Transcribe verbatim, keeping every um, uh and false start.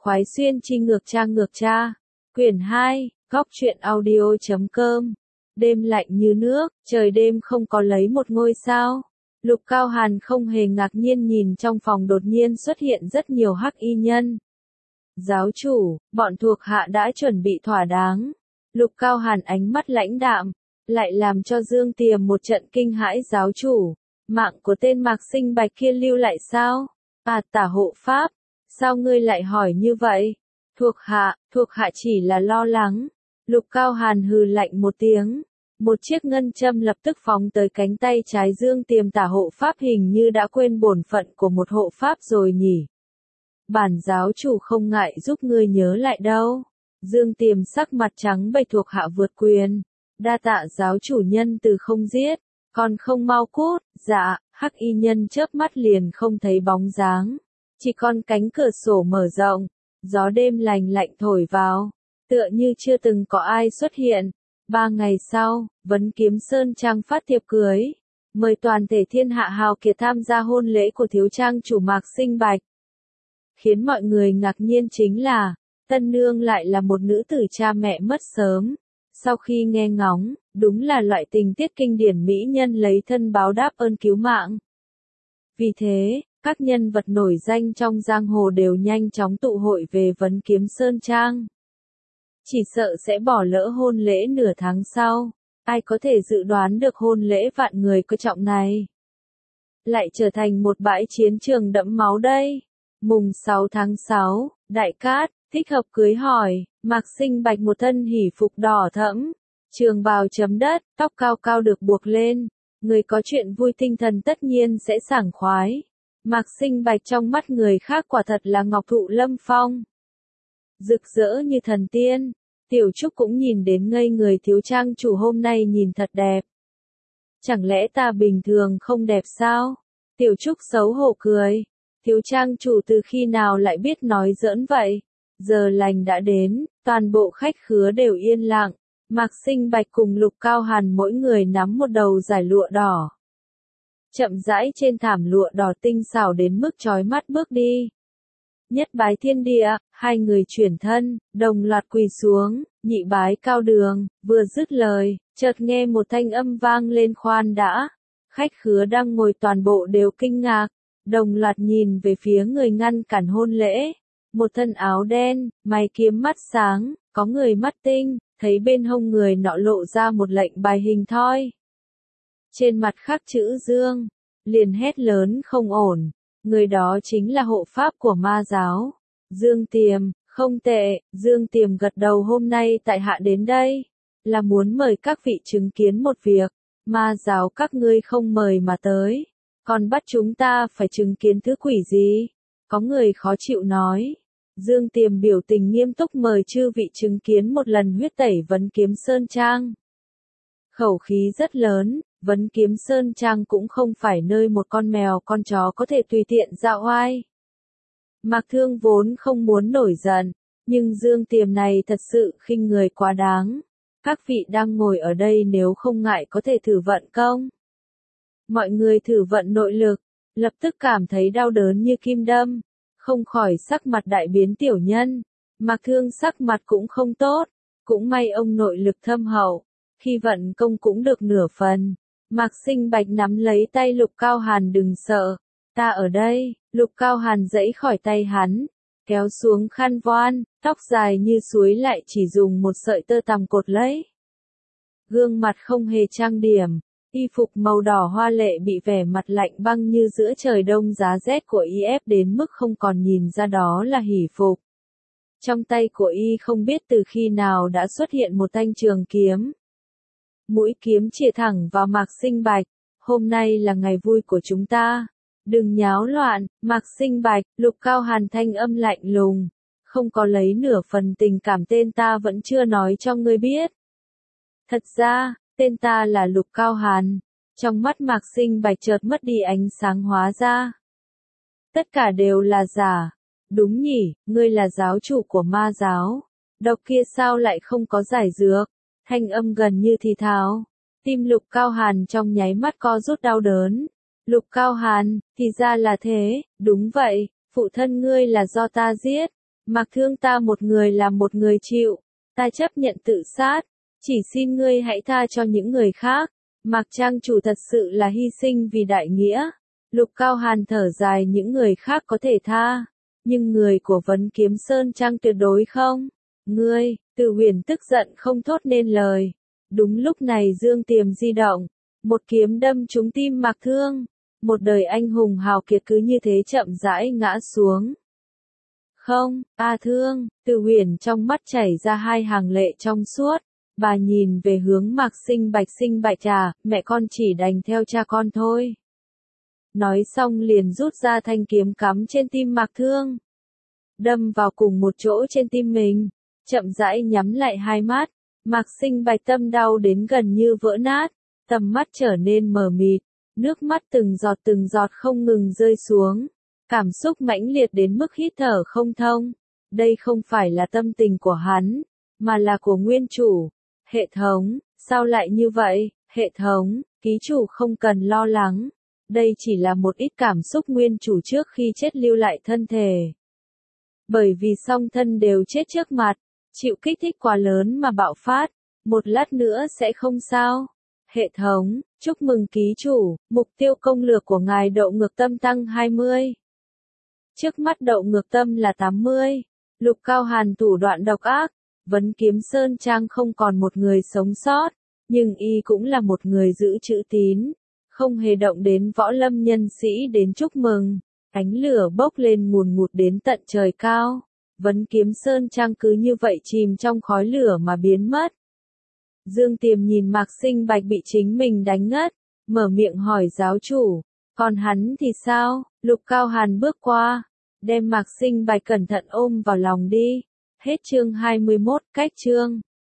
khoái xuyên chi ngược cha ngược cha. Quyển hai, góc truyện audio chấm com. Đêm lạnh như nước, trời đêm không có lấy một ngôi sao. Lục Cao Hàn không hề ngạc nhiên nhìn trong phòng đột nhiên xuất hiện rất nhiều hắc y nhân. Giáo chủ, bọn thuộc hạ đã chuẩn bị thỏa đáng. Lục Cao Hàn ánh mắt lãnh đạm, lại làm cho Dương Tiềm một trận kinh hãi. Giáo chủ, mạng của tên Mạc Sinh Bạch kia lưu lại sao? À, Tả hộ pháp, sao ngươi lại hỏi như vậy? Thuộc hạ, thuộc hạ chỉ là lo lắng. Lục Cao Hàn hừ lạnh một tiếng. Một chiếc ngân châm lập tức phóng tới cánh tay trái Dương Tiềm. Tả hộ pháp hình như đã quên bổn phận của một hộ pháp rồi nhỉ. Bản giáo chủ không ngại giúp ngươi nhớ lại đâu. Dương Tiềm sắc mặt trắng bệch. Thuộc hạ vượt quyền. Đa tạ giáo chủ nhân từ không giết. Còn không mau cút. Dạ, hắc y nhân chớp mắt liền không thấy bóng dáng. Chỉ còn cánh cửa sổ mở rộng. Gió đêm lành lạnh thổi vào. Tựa như chưa từng có ai xuất hiện. Ba ngày sau, Vấn Kiếm Sơn Trang phát thiệp cưới. Mời toàn thể thiên hạ hào kiệt tham gia hôn lễ của thiếu trang chủ Mạc Sinh Bạch. Khiến mọi người ngạc nhiên chính là, tân nương lại là một nữ tử cha mẹ mất sớm. Sau khi nghe ngóng, đúng là loại tình tiết kinh điển mỹ nhân lấy thân báo đáp ơn cứu mạng. Vì thế, các nhân vật nổi danh trong giang hồ đều nhanh chóng tụ hội về Vấn Kiếm Sơn Trang. Chỉ sợ sẽ bỏ lỡ hôn lễ nửa tháng sau. Ai có thể dự đoán được hôn lễ vạn người coi trọng này lại trở thành một bãi chiến trường đẫm máu đây. Mùng sáu tháng sáu, Đại Cát, thích hợp cưới hỏi, Mạc Sinh Bạch một thân hỉ phục đỏ thẫm, trường bào chấm đất, tóc cao cao được buộc lên. Người có chuyện vui tinh thần tất nhiên sẽ sảng khoái. Mạc Sinh Bạch trong mắt người khác quả thật là ngọc thụ lâm phong. Rực rỡ như thần tiên. Tiểu Trúc cũng nhìn đến ngây người. Thiếu trang chủ hôm nay nhìn thật đẹp. Chẳng lẽ ta bình thường không đẹp sao? Tiểu Trúc xấu hổ cười. Thiếu trang chủ từ khi nào lại biết nói giỡn vậy? Giờ lành đã đến, toàn bộ khách khứa đều yên lặng. Mạc Sinh Bạch cùng Lục Cao Hàn mỗi người nắm một đầu dải lụa đỏ. Chậm rãi trên thảm lụa đỏ tinh xảo đến mức chói mắt bước đi. Nhất bái thiên địa, hai người chuyển thân, đồng loạt quỳ xuống, nhị bái cao đường. Vừa dứt lời, chợt nghe một thanh âm vang lên. Khoan đã. Khách khứa đang ngồi toàn bộ đều kinh ngạc, đồng loạt nhìn về phía người ngăn cản hôn lễ. Một thân áo đen, mày kiếm mắt sáng, có người mắt tinh, thấy bên hông người nọ lộ ra một lệnh bài hình thoi. Trên mặt khắc chữ Dương, liền hét lớn không ổn. Người đó chính là hộ pháp của ma giáo. Dương Tiềm, không tệ. Dương Tiềm gật đầu. Hôm nay tại hạ đến đây, là muốn mời các vị chứng kiến một việc. Ma giáo các ngươi không mời mà tới, còn bắt chúng ta phải chứng kiến thứ quỷ gì? Có người khó chịu nói. Dương Tiềm biểu tình nghiêm túc mời chư vị chứng kiến một lần huyết tẩy Vấn Kiếm Sơn Trang. Khẩu khí rất lớn. Vấn Kiếm Sơn Trang cũng không phải nơi một con mèo con chó có thể tùy tiện dạo oai. Mạc Thương vốn không muốn nổi giận, nhưng Dương Tiềm này thật sự khinh người quá đáng. Các vị đang ngồi ở đây nếu không ngại có thể thử vận công. Mọi người thử vận nội lực, lập tức cảm thấy đau đớn như kim đâm, không khỏi sắc mặt đại biến. Tiểu nhân, Mạc Thương sắc mặt cũng không tốt, cũng may ông nội lực thâm hậu, khi vận công cũng được nửa phần. Mạc Sinh Bạch nắm lấy tay Lục Cao Hàn. Đừng sợ, ta ở đây. Lục Cao Hàn giãy khỏi tay hắn, kéo xuống khăn voan, tóc dài như suối lại chỉ dùng một sợi tơ tằm cột lấy. Gương mặt không hề trang điểm, y phục màu đỏ hoa lệ bị vẻ mặt lạnh băng như giữa trời đông giá rét của y ép đến mức không còn nhìn ra đó là hỷ phục. Trong tay của y không biết từ khi nào đã xuất hiện một thanh trường kiếm. Mũi kiếm chĩa thẳng vào Mạc Sinh Bạch. Hôm nay là ngày vui của chúng ta. Đừng nháo loạn. Mạc Sinh Bạch. Lục Cao Hàn thanh âm lạnh lùng. Không có lấy nửa phần tình cảm. Tên ta vẫn chưa nói cho ngươi biết. Thật ra, tên ta là Lục Cao Hàn. Trong mắt Mạc Sinh Bạch chợt mất đi ánh sáng. Hóa ra tất cả đều là giả. Đúng nhỉ, ngươi là giáo chủ của ma giáo. Độc kia sao lại không có giải dược? Thanh âm gần như thì thào. Tim Lục Cao Hàn trong nháy mắt co rút đau đớn. Lục Cao Hàn, thì ra là thế. Đúng vậy, phụ thân ngươi là do ta giết. Mặc Thương ta một người làm một người chịu, ta chấp nhận tự sát, chỉ xin ngươi hãy tha cho những người khác. Mạc Trang chủ thật sự là hy sinh vì đại nghĩa. Lục Cao Hàn thở dài, những người khác có thể tha, nhưng người của Vấn Kiếm Sơn Trang tuyệt đối không. Ngươi, Từ Huyền tức giận không thốt nên lời. Đúng lúc này Dương Tiềm di động, một kiếm đâm trúng tim Mạc Thương. Một đời anh hùng hào kiệt cứ như thế chậm rãi ngã xuống. Không, A Thương, Từ Huyền trong mắt chảy ra hai hàng lệ trong suốt. Bà nhìn về hướng Mạc Sinh Bạch. Sinh Bạch à, mẹ con chỉ đành theo cha con thôi. Nói xong liền rút ra thanh kiếm cắm trên tim Mạc Thương. Đâm vào cùng một chỗ trên tim mình. Chậm rãi nhắm lại hai mắt. Mạc Sinh Bạch tâm đau đến gần như vỡ nát. Tầm mắt trở nên mờ mịt. Nước mắt từng giọt từng giọt không ngừng rơi xuống. Cảm xúc mãnh liệt đến mức hít thở không thông. Đây không phải là tâm tình của hắn, mà là của nguyên chủ. Hệ thống, sao lại như vậy? Hệ thống, ký chủ không cần lo lắng. Đây chỉ là một ít cảm xúc nguyên chủ trước khi chết lưu lại thân thể. Bởi vì song thân đều chết trước mặt, chịu kích thích quá lớn mà bạo phát, một lát nữa sẽ không sao. Hệ thống, chúc mừng ký chủ, mục tiêu công lược của ngài Đậu Ngược Tâm tăng hai mươi. Trước mắt Đậu Ngược Tâm là tám mươi. Lục Cao Hàn thủ đoạn độc ác, Vấn Kiếm Sơn Trang không còn một người sống sót, nhưng y cũng là một người giữ chữ tín, không hề động đến võ lâm nhân sĩ đến chúc mừng. Ánh lửa bốc lên ngùn ngụt đến tận trời cao, Vấn Kiếm Sơn Trang cứ như vậy chìm trong khói lửa mà biến mất. Dương Tiềm nhìn Mạc Sinh Bạch bị chính mình đánh ngất, mở miệng hỏi giáo chủ, còn hắn thì sao? Lục Cao Hàn bước qua, đem Mạc Sinh Bạch cẩn thận ôm vào lòng đi. Hết chương hai mươi mốt, cách chương.